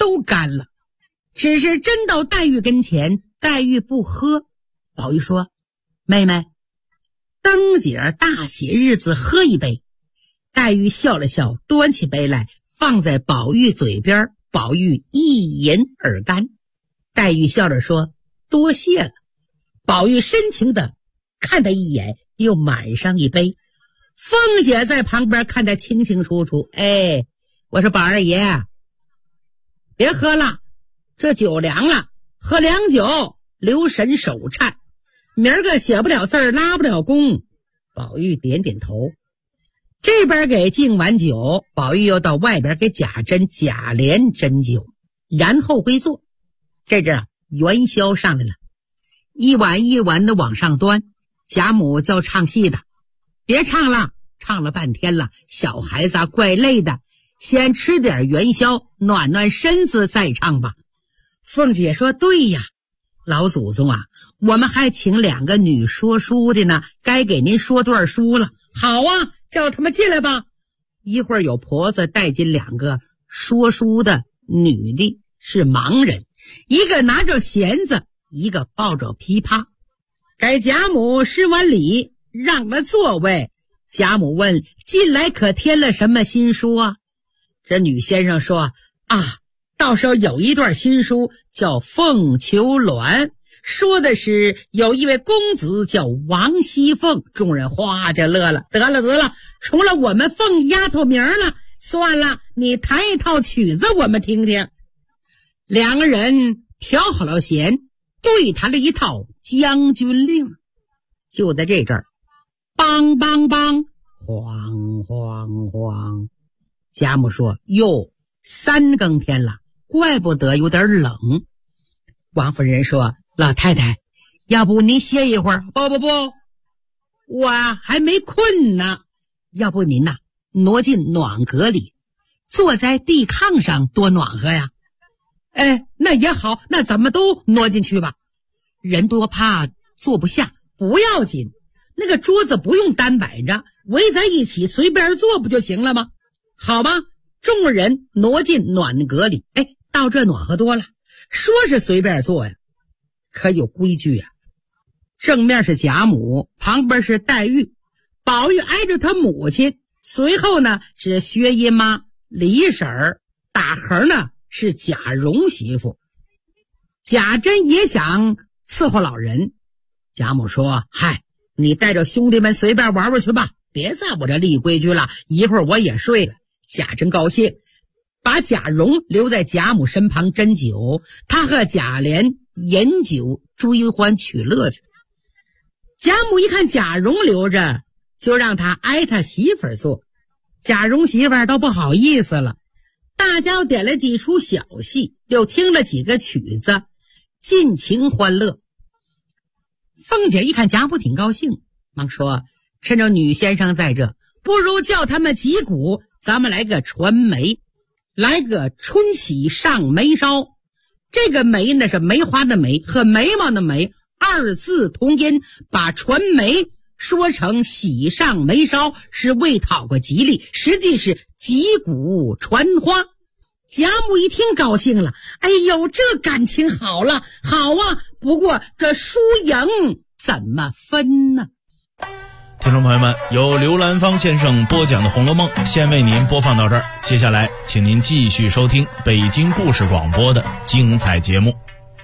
都干了。只是真到黛玉跟前，黛玉不喝。宝玉说：妹妹，灯节大喜日子，喝一杯。黛玉笑了笑，端起杯来放在宝玉嘴边，宝玉一饮而干。黛玉笑着说：多谢了。宝玉深情的看他一眼，又满上一杯。凤姐在旁边看得清清楚楚，哎，我说宝二爷，别喝了，这酒凉了，喝凉酒留神手颤，明儿个写不了字儿，拉不了弓。宝玉点点头。这边给敬完酒，宝玉又到外边给贾珍、贾琏斟酒，然后归坐。这阵元宵上来了，一碗一碗的往上端。贾母叫唱戏的：别唱了，唱了半天了，小孩子怪累的，先吃点元宵暖暖身子再唱吧。凤姐说：对呀，老祖宗啊，我们还请2个女说书的呢，该给您说段书了。好啊，叫他们进来吧。一会儿有婆子带进2个说书的女的，是盲人，一个拿着弦子，一个抱着琵琶。给贾母施完礼，让了座位。贾母问：近来可添了什么新书啊？这女先生说：啊，到时候有一段新书叫《凤求鸾》，说的是有一位公子叫王熙凤。众人哗就乐了。得了，除了我们凤丫头名了，算了，你弹一套曲子我们听听。2个人调好了弦，对弹了一套将军令。就在这阵儿，梆梆梆，晃晃晃。贾母说：哟，3更天了，怪不得有点冷。王夫人说：老太太，要不您歇一会儿？不，我还没困呢。要不您挪进暖阁里，坐在地炕上多暖和呀。哎，那也好，那咱们都挪进去吧。人多怕坐不下，不要紧，那个桌子不用单摆着，围在一起随便坐不就行了吗？好吧，众人挪进暖阁里。哎，到这暖和多了，说是随便坐呀，可有规矩啊。正面是贾母，旁边是黛玉，宝玉挨着他母亲，随后呢是薛姨妈、李婶儿，打横呢是贾蓉媳妇。贾珍也想伺候老人，贾母说：嗨，你带着兄弟们随便玩玩去吧，别在我这立规矩了，一会儿我也睡了。贾珍高兴，把贾蓉留在贾母身旁斟酒，他和贾琏饮酒追欢取乐去。贾母一看贾蓉留着，就让他挨他媳妇儿坐。贾蓉媳妇儿倒不好意思了。大家点了几出小戏，又听了几个曲子，尽情欢乐。凤姐一看贾母挺高兴，忙说：趁着女先生在这，不如叫他们击鼓，咱们来个传媒，来个春喜上眉梢。这个眉呢是梅花的梅和眉毛的眉，2字同音，把传媒说成喜上眉梢，是为讨个吉利，实际是击鼓传花。贾母一听高兴了，哎呦，这感情好了，好啊，不过这输赢怎么分呢？ 听众朋友们，由刘兰芳先生播讲的《红楼梦》先为您播放到这儿，接下来请您继续收听北京故事广播的精彩节目。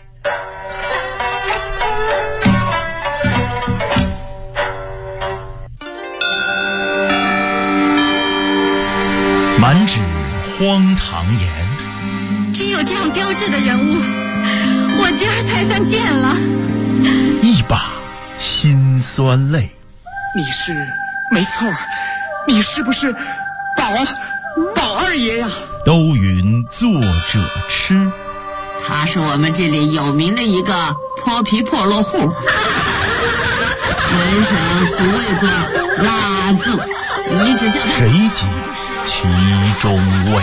满纸荒唐言， 只有这样标致的人物，我今儿才算见了。 一把辛酸泪。 你是没错，你是不是宝二爷呀？ 都云作者痴， 他是我们这里有名的一个泼皮破落户，门上俗谓作拉字，你只叫他谁解其中味？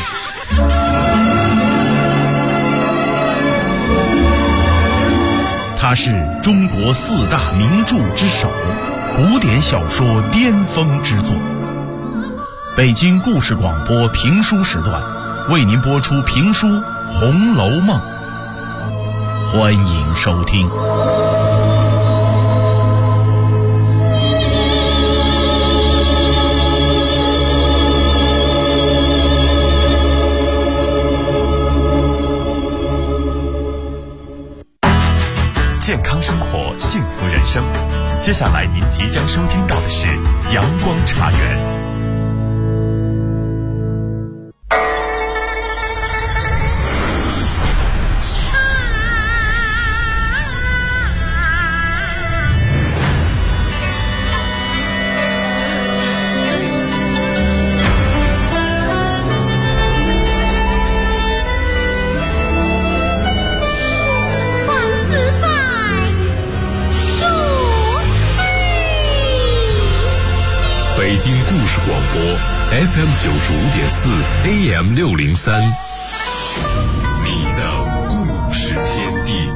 他是中国4大名著之首，古典小说巅峰之作。北京故事广播评书时段， 为您播出评书《红楼梦》，欢迎收听。 健康生活，幸福人生。接下来您即将收听到的是阳光茶园。 北京故事广播 FM 95.4 AM 603，你的故事天地。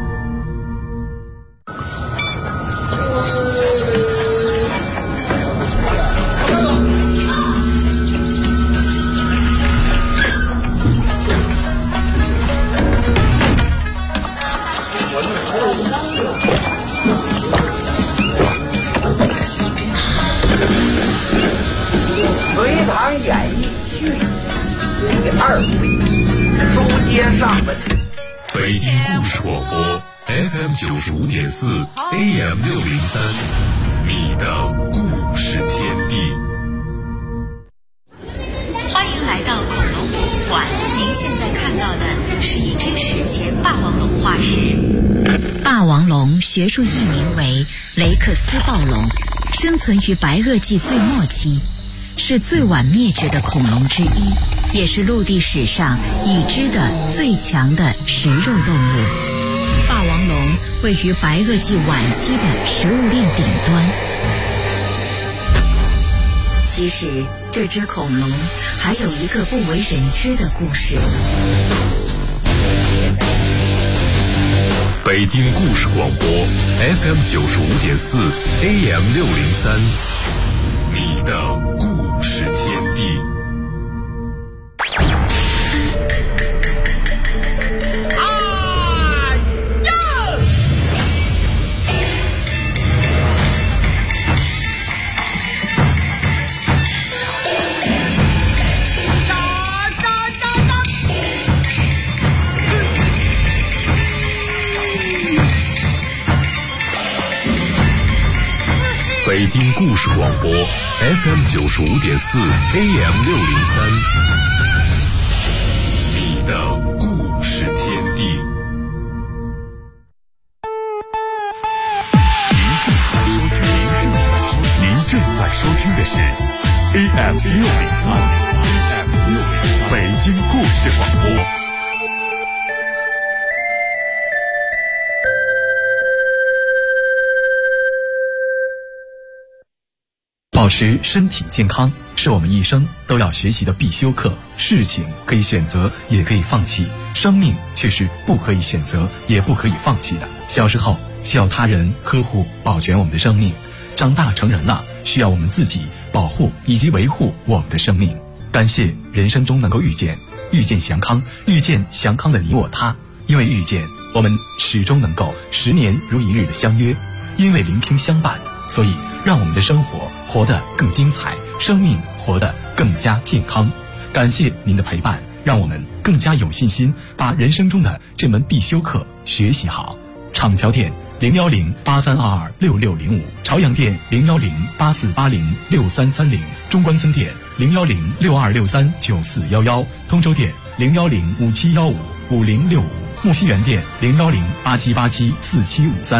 隋唐演艺剧第2回，书接上文。 北京故事广播 FM 95.4 AM 603，你的故事天地。 欢迎来到恐龙博物馆，您现在看到的是一只史前霸王龙化石。霸王龙学术译名为雷克斯暴龙，生存于白垩纪最末期，是最晚灭绝的恐龙之一，也是陆地史上已知的最强的食肉动物。霸王龙位于白垩纪晚期的食物链顶端。其实这只恐龙还有一个不为人知的故事。 北京故事广播 FM 95.4 AM 603，你的故事天地。北京故事广播 FM 95.4 AM 603，你的故事天地。 您正在收听的是 AM 603，北京故事广播。 保持身体健康是我们一生都要学习的必修课。事情可以选择，也可以放弃，生命却是不可以选择，也不可以放弃的。小时候需要他人呵护保全我们的生命，长大成人了需要我们自己保护以及维护我们的生命。感谢人生中能够遇见祥康，遇见祥康的你我他。因为遇见，我们始终能够10年如一日的相约；因为聆听相伴，所以让我们的生活活得更精彩，生命活得更加健康。感谢您的陪伴，让我们更加有信心把人生中的这门必修课学习好。厂桥店01083226605，朝阳店01084806330，中关村店01062639411，通州店01057155065，木樨园店01087874753。